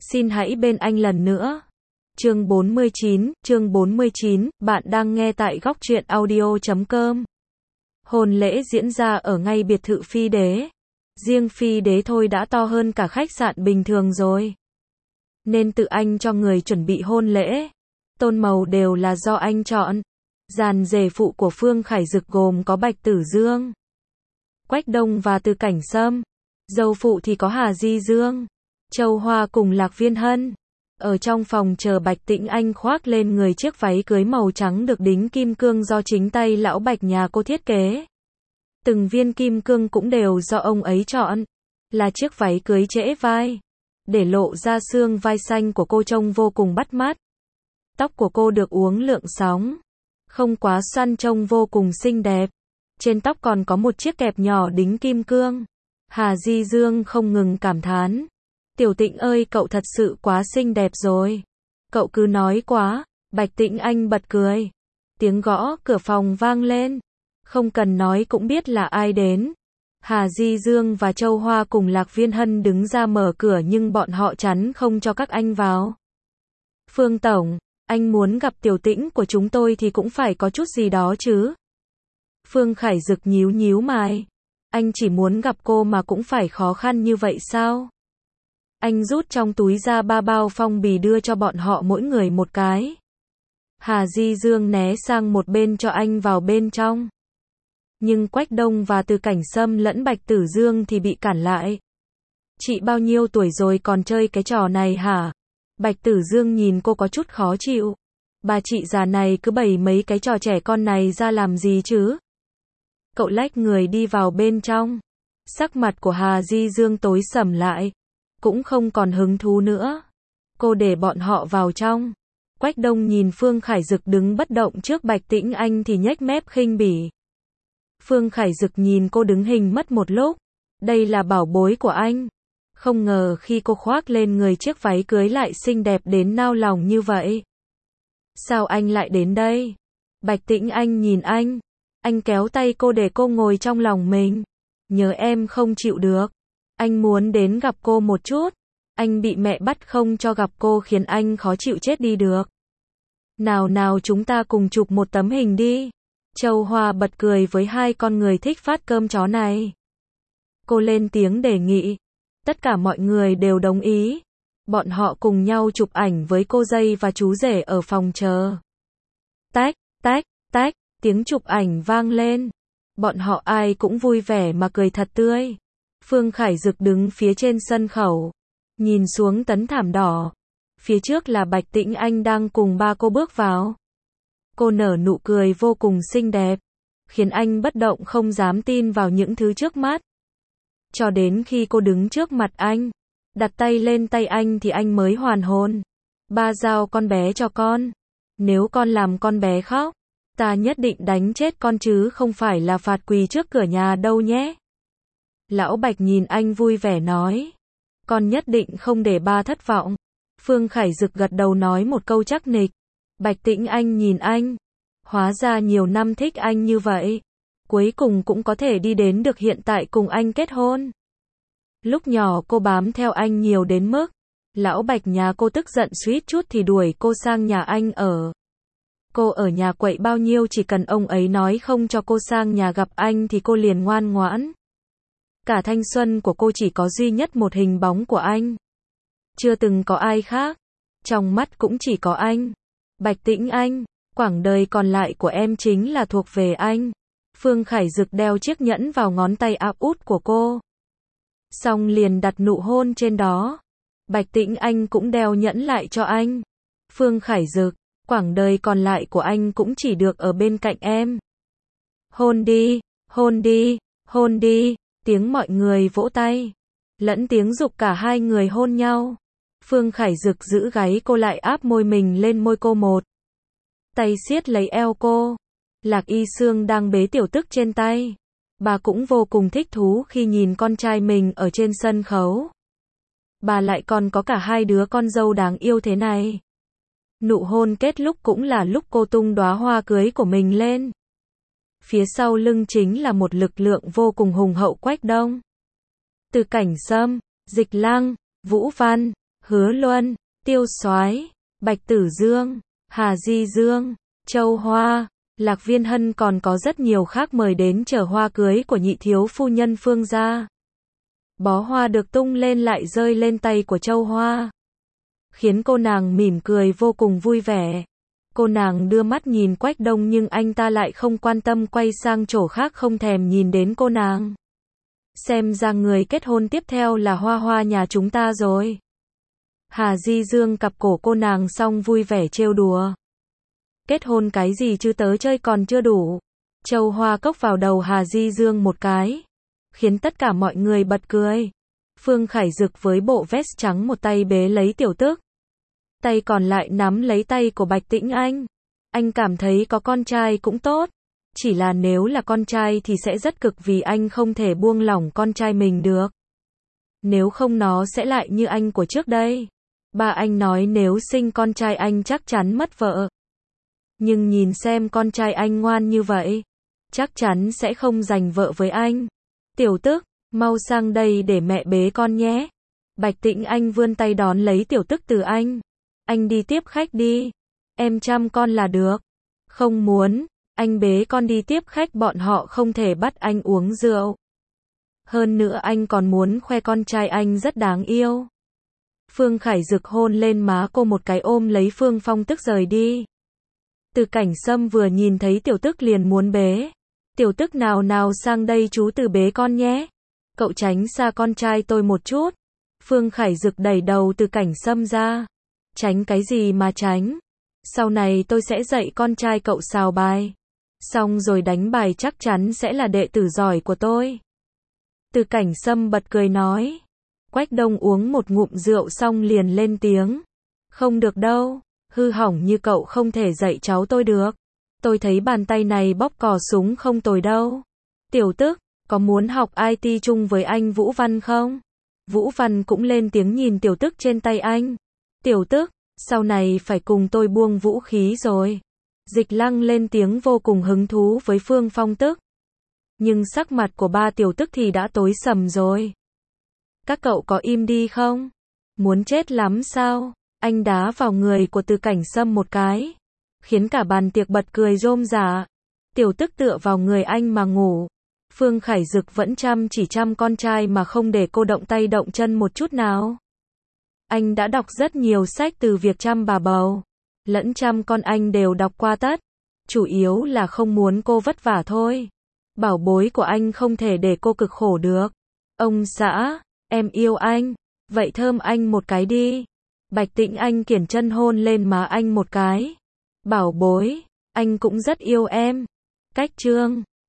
Xin hãy bên anh lần nữa. Chương 49, bạn đang nghe tại Góc Truyện Audio.com. Hôn lễ diễn ra ở ngay biệt thự Phi Đế. Riêng Phi Đế thôi đã to hơn cả khách sạn bình thường rồi. Nên tự anh cho người chuẩn bị hôn lễ. Tôn màu đều là do anh chọn. Dàn rể phụ của Phương Khải Dực gồm có Bạch Tử Dương, Quách Đông và Từ Cảnh Sâm. Dâu phụ thì có Hà Di Dương, Châu Hoa cùng Lạc Viên Hân. Ở trong phòng chờ, Bạch Tĩnh Anh khoác lên người chiếc váy cưới màu trắng được đính kim cương do chính tay lão Bạch nhà cô thiết kế. Từng viên kim cương cũng đều do ông ấy chọn. Là chiếc váy cưới trễ vai, để lộ ra xương vai xanh của cô trông vô cùng bắt mắt. Tóc của cô được uốn lượn sóng, không quá xoăn, trông vô cùng xinh đẹp. Trên tóc còn có một chiếc kẹp nhỏ đính kim cương. Hà Di Dương không ngừng cảm thán. Tiểu Tĩnh ơi, cậu thật sự quá xinh đẹp rồi. Cậu cứ nói quá. Bạch Tĩnh Anh bật cười. Tiếng gõ cửa phòng vang lên. Không cần nói cũng biết là ai đến. Hà Di Dương và Châu Hoa cùng Lạc Viên Hân đứng ra mở cửa, nhưng bọn họ chắn không cho các anh vào. Phương Tổng, anh muốn gặp Tiểu Tĩnh của chúng tôi thì cũng phải có chút gì đó chứ. Phương Khải Dực nhíu nhíu mày. Anh chỉ muốn gặp cô mà cũng phải khó khăn như vậy sao? Anh rút trong túi ra 3 bao phong bì đưa cho bọn họ mỗi người một cái. Hà Di Dương né sang một bên cho anh vào bên trong. Nhưng Quách Đông và Từ Cảnh Sâm lẫn Bạch Tử Dương thì bị cản lại. Chị bao nhiêu tuổi rồi còn chơi cái trò này hả? Bạch Tử Dương nhìn cô có chút khó chịu. Bà chị già này cứ bày mấy cái trò trẻ con này ra làm gì chứ? Cậu lách người đi vào bên trong. Sắc mặt của Hà Di Dương tối sầm lại. Cũng không còn hứng thú nữa. Cô để bọn họ vào trong. Quách Đông nhìn Phương Khải Dực đứng bất động trước Bạch Tĩnh Anh thì nhếch mép khinh bỉ. Phương Khải Dực nhìn cô đứng hình mất một lúc. Đây là bảo bối của anh. Không ngờ khi cô khoác lên người chiếc váy cưới lại xinh đẹp đến nao lòng như vậy. Sao anh lại đến đây? Bạch Tĩnh Anh nhìn anh. Anh kéo tay cô để cô ngồi trong lòng mình. Nhớ em không chịu được. Anh muốn đến gặp cô một chút. Anh bị mẹ bắt không cho gặp cô khiến anh khó chịu chết đi được. Nào nào, chúng ta cùng chụp một tấm hình đi. Châu Hoa bật cười với hai con người thích phát cơm chó này. Cô lên tiếng đề nghị. Tất cả mọi người đều đồng ý. Bọn họ cùng nhau chụp ảnh với cô dây và chú rể ở phòng chờ. Tách, tách, tách, tiếng chụp ảnh vang lên. Bọn họ ai cũng vui vẻ mà cười thật tươi. Phương Khải Dực đứng phía trên sân khấu, nhìn xuống tấm thảm đỏ. Phía trước là Bạch Tĩnh Anh đang cùng ba cô bước vào. Cô nở nụ cười vô cùng xinh đẹp, khiến anh bất động không dám tin vào những thứ trước mắt. Cho đến khi cô đứng trước mặt anh, đặt tay lên tay anh thì anh mới hoàn hồn. Ba giao con bé cho con. Nếu con làm con bé khóc, ta nhất định đánh chết con chứ không phải là phạt quỳ trước cửa nhà đâu nhé. Lão Bạch nhìn anh vui vẻ nói. Con nhất định không để ba thất vọng. Phương Khải Dực gật đầu nói một câu chắc nịch. Bạch Tĩnh Anh nhìn anh. Hóa ra nhiều năm thích anh như vậy. Cuối cùng cũng có thể đi đến được hiện tại cùng anh kết hôn. Lúc nhỏ cô bám theo anh nhiều đến mức lão Bạch nhà cô tức giận suýt chút thì đuổi cô sang nhà anh ở. Cô ở nhà quậy bao nhiêu, chỉ cần ông ấy nói không cho cô sang nhà gặp anh thì cô liền ngoan ngoãn. Cả thanh xuân của cô chỉ có duy nhất một hình bóng của anh. Chưa từng có ai khác. Trong mắt cũng chỉ có anh. Bạch Tĩnh Anh, quãng đời còn lại của em chính là thuộc về anh. Phương Khải Dực đeo chiếc nhẫn vào ngón tay áp út của cô. Xong liền đặt nụ hôn trên đó. Bạch Tĩnh Anh cũng đeo nhẫn lại cho anh. Phương Khải Dực, quãng đời còn lại của anh cũng chỉ được ở bên cạnh em. Hôn đi, hôn đi, hôn đi. Tiếng mọi người vỗ tay, lẫn tiếng giục cả hai người hôn nhau. Phương Khải Dực giữ gáy cô lại, áp môi mình lên môi cô một. Tay siết lấy eo cô. Lạc Y Sương đang bế Tiểu Tức trên tay. Bà cũng vô cùng thích thú khi nhìn con trai mình ở trên sân khấu. Bà lại còn có cả hai đứa con dâu đáng yêu thế này. Nụ hôn kết lúc cũng là lúc cô tung đóa hoa cưới của mình lên. Phía sau lưng chính là một lực lượng vô cùng hùng hậu Quách Đông, Từ Cảnh Sâm, Dịch Lăng, Vũ Văn, Hứa Luân, Tiêu Soái, Bạch Tử Dương, Hà Di Dương, Châu Hoa, Lạc Viên Hân còn có rất nhiều khác mời đến chở hoa cưới của nhị thiếu phu nhân Phương gia. Bó hoa được tung lên lại rơi lên tay của Châu Hoa, khiến cô nàng mỉm cười vô cùng vui vẻ. Cô nàng đưa mắt nhìn Quách Đông nhưng anh ta lại không quan tâm, quay sang chỗ khác không thèm nhìn đến cô nàng. Xem ra người kết hôn tiếp theo là Hoa Hoa nhà chúng ta rồi. Hà Di Dương cặp cổ cô nàng xong vui vẻ trêu đùa. Kết hôn cái gì chứ, tớ chơi còn chưa đủ. Châu Hoa cốc vào đầu Hà Di Dương một cái, khiến tất cả mọi người bật cười. Phương Khải Dực với bộ vest trắng một tay bế lấy Tiểu Tức, tay còn lại nắm lấy tay của Bạch Tĩnh Anh. Anh cảm thấy có con trai cũng tốt, chỉ là nếu là con trai thì sẽ rất cực vì anh không thể buông lỏng con trai mình được. Nếu không nó sẽ lại như anh của trước đây. Ba anh nói nếu sinh con trai anh chắc chắn mất vợ. Nhưng nhìn xem con trai anh ngoan như vậy, chắc chắn sẽ không giành vợ với anh. Tiểu Tức, mau sang đây để mẹ bế con nhé. Bạch Tĩnh Anh vươn tay đón lấy Tiểu Tức từ anh. Anh đi tiếp khách đi. Em chăm con là được. Không muốn, anh bế con đi tiếp khách, bọn họ không thể bắt anh uống rượu. Hơn nữa anh còn muốn khoe con trai anh rất đáng yêu. Phương Khải Dực hôn lên má cô một cái, ôm lấy Phương Phong Tức rời đi. Từ Cảnh Sâm vừa nhìn thấy Tiểu Tức liền muốn bế. Tiểu Tức nào nào sang đây chú Từ bế con nhé. Cậu tránh xa con trai tôi một chút. Phương Khải Dực đẩy đầu Từ Cảnh Sâm ra. Tránh cái gì mà tránh. Sau này tôi sẽ dạy con trai cậu xào bài. Xong rồi đánh bài chắc chắn sẽ là đệ tử giỏi của tôi. Từ Cảnh Sâm bật cười nói. Quách Đông uống một ngụm rượu xong liền lên tiếng. Không được đâu, hư hỏng như cậu không thể dạy cháu tôi được. Tôi thấy bàn tay này bóp cò súng không tồi đâu. Tiểu Tức, có muốn học IT chung với anh Vũ Văn không? Vũ Văn cũng lên tiếng nhìn Tiểu Tức trên tay anh. Tiểu Tức, sau này phải cùng tôi buông vũ khí rồi. Dịch Lăng lên tiếng vô cùng hứng thú với Phương Phong Tức. Nhưng sắc mặt của ba Tiểu Tức thì đã tối sầm rồi. Các cậu có im đi không? Muốn chết lắm sao? Anh đá vào người của Từ Cảnh Sâm một cái, khiến cả bàn tiệc bật cười rôm rả. Tiểu Tức tựa vào người anh mà ngủ. Phương Khải Dực vẫn chỉ chăm con trai mà không để cô động tay động chân một chút nào. Anh đã đọc rất nhiều sách, từ việc chăm bà bầu lẫn chăm con anh đều đọc qua tất. Chủ yếu là không muốn cô vất vả thôi. Bảo bối của anh không thể để cô cực khổ được. Ông xã, em yêu anh, vậy thơm anh một cái đi. Bạch Tĩnh Anh kiển chân hôn lên má anh một cái. Bảo bối, anh cũng rất yêu em. Cách chương